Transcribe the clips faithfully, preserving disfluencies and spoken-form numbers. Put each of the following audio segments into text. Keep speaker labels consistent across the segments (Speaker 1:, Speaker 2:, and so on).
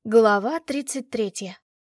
Speaker 1: Глава тридцать третья.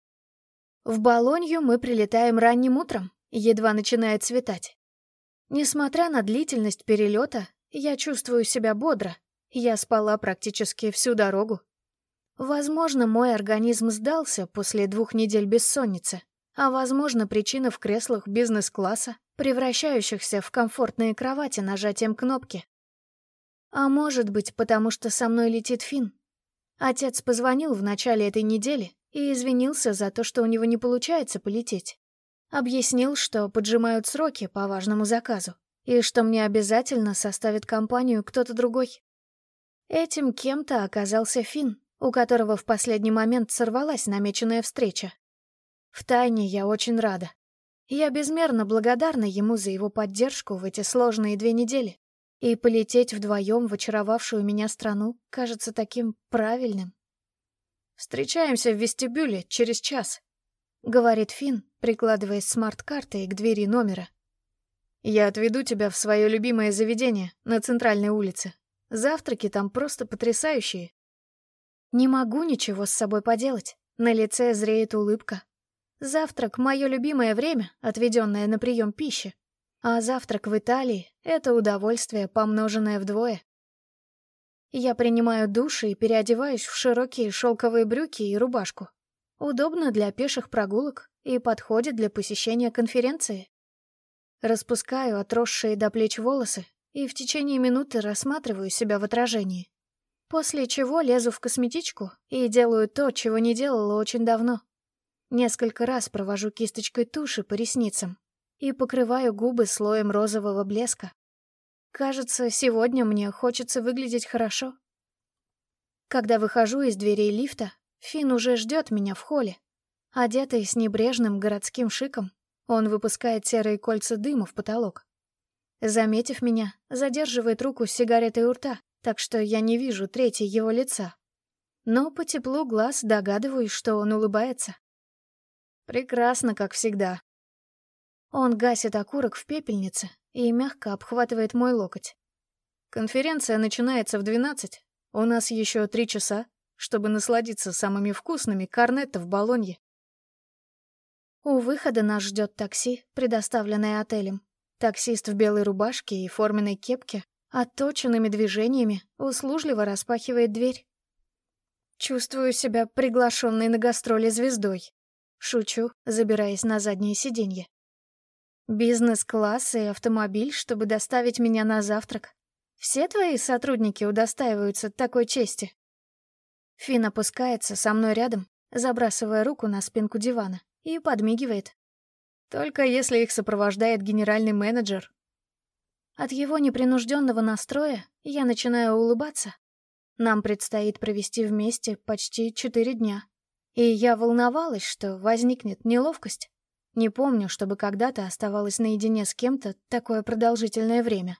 Speaker 1: В Болонью мы прилетаем ранним утром, едва начинает светать. Несмотря на длительность перелета, я чувствую себя бодро. Я спала практически всю дорогу. Возможно, мой организм сдался после двух недель бессонницы, а возможно, причина в креслах бизнес-класса, превращающихся в комфортные кровати нажатием кнопки. А может быть, потому что со мной летит Финн. Отец позвонил в начале этой недели и извинился за то, что у него не получается полететь. Объяснил, что поджимают сроки по важному заказу, и что мне обязательно составит компанию кто-то другой. Этим кем-то оказался Финн, у которого в последний момент сорвалась намеченная встреча. Втайне я очень рада. Я безмерно благодарна ему за его поддержку в эти сложные две недели. И полететь вдвоем в очаровавшую меня страну кажется таким правильным. «Встречаемся в вестибюле через час», — говорит Финн, прикладываясь смарт-картой к двери номера. «Я отведу тебя в свое любимое заведение на центральной улице. Завтраки там просто потрясающие». Не могу ничего с собой поделать. На лице зреет улыбка. Завтрак — мое любимое время, отведенное на прием пищи. А завтрак в Италии — это удовольствие, помноженное вдвое. Я принимаю душ и переодеваюсь в широкие шелковые брюки и рубашку. Удобно для пеших прогулок и подходит для посещения конференции. Распускаю отросшие до плеч волосы и в течение минуты рассматриваю себя в отражении. После чего лезу в косметичку и делаю то, чего не делала очень давно. Несколько раз провожу кисточкой туши по ресницам и покрываю губы слоем розового блеска. Кажется, сегодня мне хочется выглядеть хорошо. Когда выхожу из дверей лифта, Финн уже ждет меня в холле. Одетый с небрежным городским шиком, он выпускает серые кольца дыма в потолок. Заметив меня, задерживает руку с сигаретой у рта, так что я не вижу трети его лица. Но по теплу глаз догадываюсь, что он улыбается. Прекрасно, как всегда. Он гасит окурок в пепельнице и мягко обхватывает мой локоть. Конференция начинается в двенадцать. У нас еще три часа, чтобы насладиться самыми вкусными корнетто в Болонье. У выхода нас ждет такси, предоставленное отелем. Таксист в белой рубашке и форменной кепке отточенными движениями услужливо распахивает дверь. Чувствую себя приглашенной на гастроли звездой. Шучу, забираясь на заднее сиденье. Бизнес-класс и автомобиль, чтобы доставить меня на завтрак. Все твои сотрудники удостаиваются такой чести. Финн опускается со мной рядом, забрасывая руку на спинку дивана, и подмигивает. Только если их сопровождает генеральный менеджер. От его непринужденного настроя я начинаю улыбаться. Нам предстоит провести вместе почти четыре дня. И я волновалась, что возникнет неловкость. Не помню, чтобы когда-то оставалась наедине с кем-то такое продолжительное время.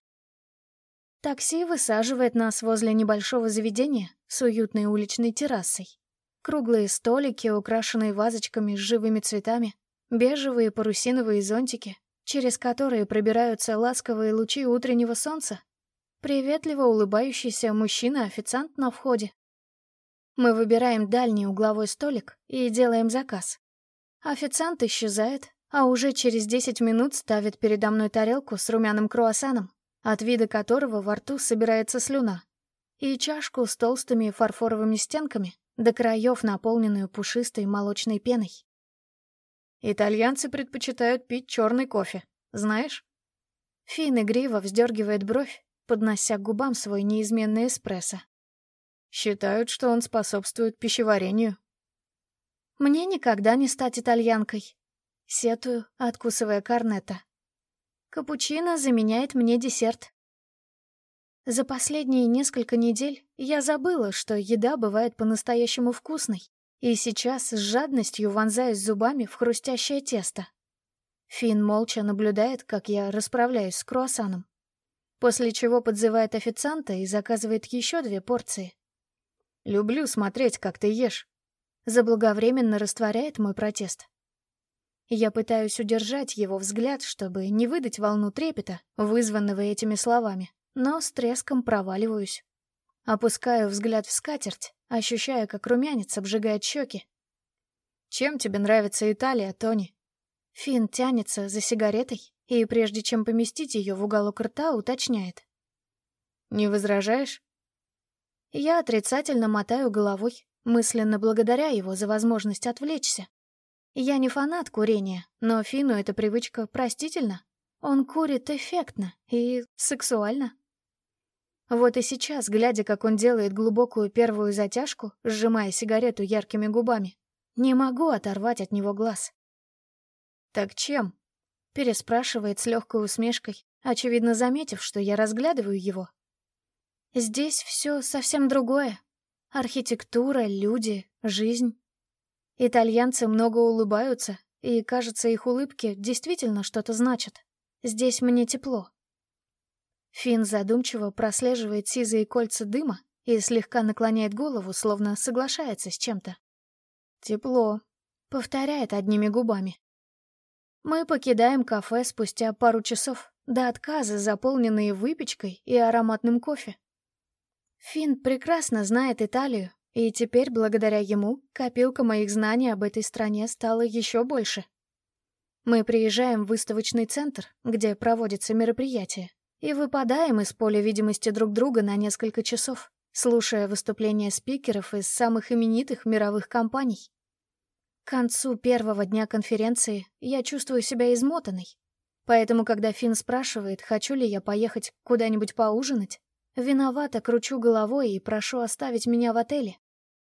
Speaker 1: Такси высаживает нас возле небольшого заведения с уютной уличной террасой. Круглые столики, украшенные вазочками с живыми цветами, бежевые парусиновые зонтики, через которые пробираются ласковые лучи утреннего солнца, приветливо улыбающийся мужчина-официант на входе. Мы выбираем дальний угловой столик и делаем заказ. Официант исчезает, а уже через десять минут ставит передо мной тарелку с румяным круассаном, от вида которого во рту собирается слюна, и чашку с толстыми фарфоровыми стенками, до краев наполненную пушистой молочной пеной. Итальянцы предпочитают пить черный кофе, знаешь? Финн игриво вздергивает бровь, поднося к губам свой неизменный эспрессо. Считают, что он способствует пищеварению. Мне никогда не стать итальянкой. Сетую, откусывая корнетто. Капучино заменяет мне десерт. За последние несколько недель я забыла, что еда бывает по-настоящему вкусной, и сейчас с жадностью вонзаюсь зубами в хрустящее тесто. Финн молча наблюдает, как я расправляюсь с круассаном, после чего подзывает официанта и заказывает еще две порции. «Люблю смотреть, как ты ешь», заблаговременно растворяет мой протест. Я пытаюсь удержать его взгляд, чтобы не выдать волну трепета, вызванного этими словами, но с треском проваливаюсь. Опускаю взгляд в скатерть, ощущая, как румянец обжигает щеки. «Чем тебе нравится Италия, Тони?» Финн тянется за сигаретой и, прежде чем поместить ее в уголок рта, уточняет. «Не возражаешь?» Я отрицательно мотаю головой, мысленно благодаря его за возможность отвлечься. Я не фанат курения, но Финну эта привычка простительна. Он курит эффектно и сексуально. Вот и сейчас, глядя, как он делает глубокую первую затяжку, сжимая сигарету яркими губами, не могу оторвать от него глаз. «Так чем?» — переспрашивает с легкой усмешкой, очевидно заметив, что я разглядываю его. Здесь все совсем другое. Архитектура, люди, жизнь. Итальянцы много улыбаются, и, кажется, их улыбки действительно что-то значат. Здесь мне тепло. Финн задумчиво прослеживает сизые кольца дыма и слегка наклоняет голову, словно соглашается с чем-то. «Тепло», — повторяет одними губами. Мы покидаем кафе спустя пару часов, до отказа заполненные выпечкой и ароматным кофе. Финн прекрасно знает Италию, и теперь, благодаря ему, копилка моих знаний об этой стране стала еще больше. Мы приезжаем в выставочный центр, где проводятся мероприятия, и выпадаем из поля видимости друг друга на несколько часов, слушая выступления спикеров из самых именитых мировых компаний. К концу первого дня конференции я чувствую себя измотанной, поэтому, когда Финн спрашивает, хочу ли я поехать куда-нибудь поужинать, виновато кручу головой и прошу оставить меня в отеле.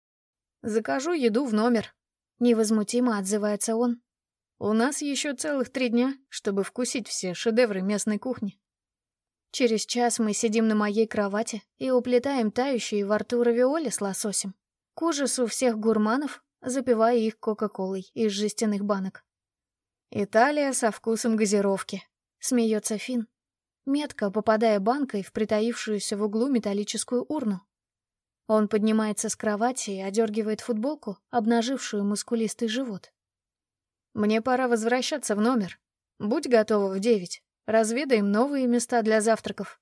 Speaker 1: «Закажу еду в номер», — невозмутимо отзывается он. «У нас еще целых три дня, чтобы вкусить все шедевры местной кухни». Через час мы сидим на моей кровати и уплетаем тающие во рту равиоли с лососем. К ужасу всех гурманов, запивая их кока-колой из жестяных банок. «Италия со вкусом газировки», — смеется Финн, метко попадая банкой в притаившуюся в углу металлическую урну. Он поднимается с кровати и одергивает футболку, обнажившую мускулистый живот. «Мне пора возвращаться в номер. Будь готова в девять. Разведаем новые места для завтраков».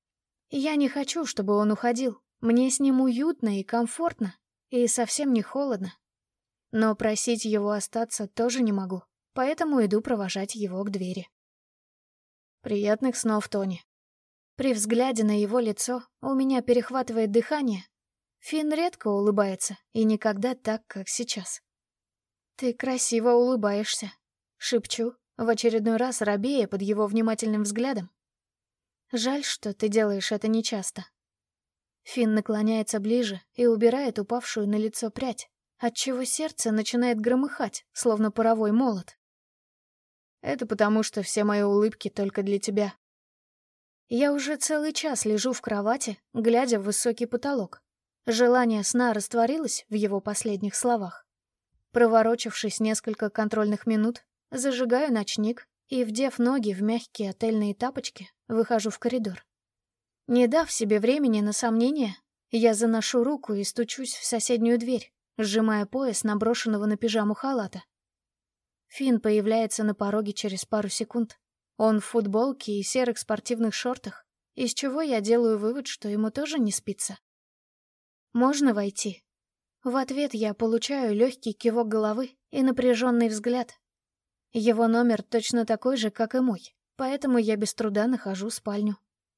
Speaker 1: Я не хочу, чтобы он уходил. Мне с ним уютно и комфортно, и совсем не холодно. Но просить его остаться тоже не могу, поэтому иду провожать его к двери. Приятных снов, Тони. При взгляде на его лицо у меня перехватывает дыхание. Финн редко улыбается, и никогда так, как сейчас. «Ты красиво улыбаешься», — шепчу, в очередной раз робея под его внимательным взглядом. «Жаль, что ты делаешь это нечасто». Финн наклоняется ближе и убирает упавшую на лицо прядь, отчего сердце начинает громыхать, словно паровой молот. «Это потому, что все мои улыбки только для тебя». Я уже целый час лежу в кровати, глядя в высокий потолок. Желание сна растворилось в его последних словах. Проворочившись несколько контрольных минут, зажигаю ночник и, вдев ноги в мягкие отельные тапочки, выхожу в коридор. Не дав себе времени на сомнения, я заношу руку и стучусь в соседнюю дверь, сжимая пояс наброшенного на пижаму халата. Финн появляется на пороге через пару секунд. Он в футболке и серых спортивных шортах, из чего я делаю вывод, что ему тоже не спится. «Можно войти?» В ответ я получаю легкий кивок головы и напряженный взгляд. Его номер точно такой же, как и мой, поэтому я без труда нахожу спальню.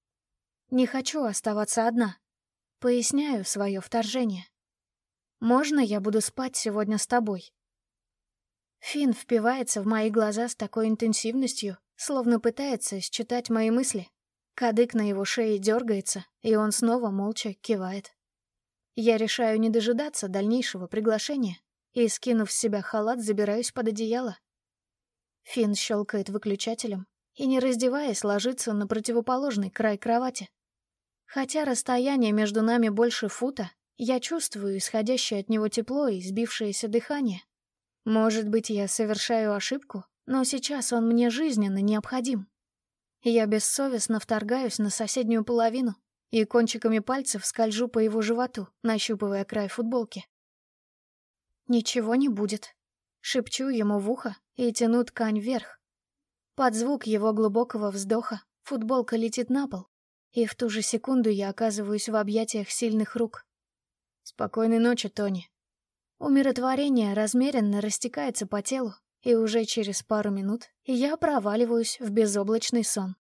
Speaker 1: Не хочу оставаться одна. Поясняю свое вторжение. «Можно я буду спать сегодня с тобой?» Финн впивается в мои глаза с такой интенсивностью, словно пытается считать мои мысли. Кадык на его шее дергается, и он снова молча кивает. Я решаю не дожидаться дальнейшего приглашения и, скинув с себя халат, забираюсь под одеяло. Финн щелкает выключателем и, не раздеваясь, ложится на противоположный край кровати. Хотя расстояние между нами больше фута, я чувствую исходящее от него тепло и сбившееся дыхание. Может быть, я совершаю ошибку, но сейчас он мне жизненно необходим. Я бессовестно вторгаюсь на соседнюю половину и кончиками пальцев скольжу по его животу, нащупывая край футболки. «Ничего не будет», — шепчу ему в ухо и тяну ткань вверх. Под звук его глубокого вздоха футболка летит на пол, и в ту же секунду я оказываюсь в объятиях сильных рук. Спокойной ночи, Тони. Умиротворение размеренно растекается по телу, и уже через пару минут я проваливаюсь в безоблачный сон.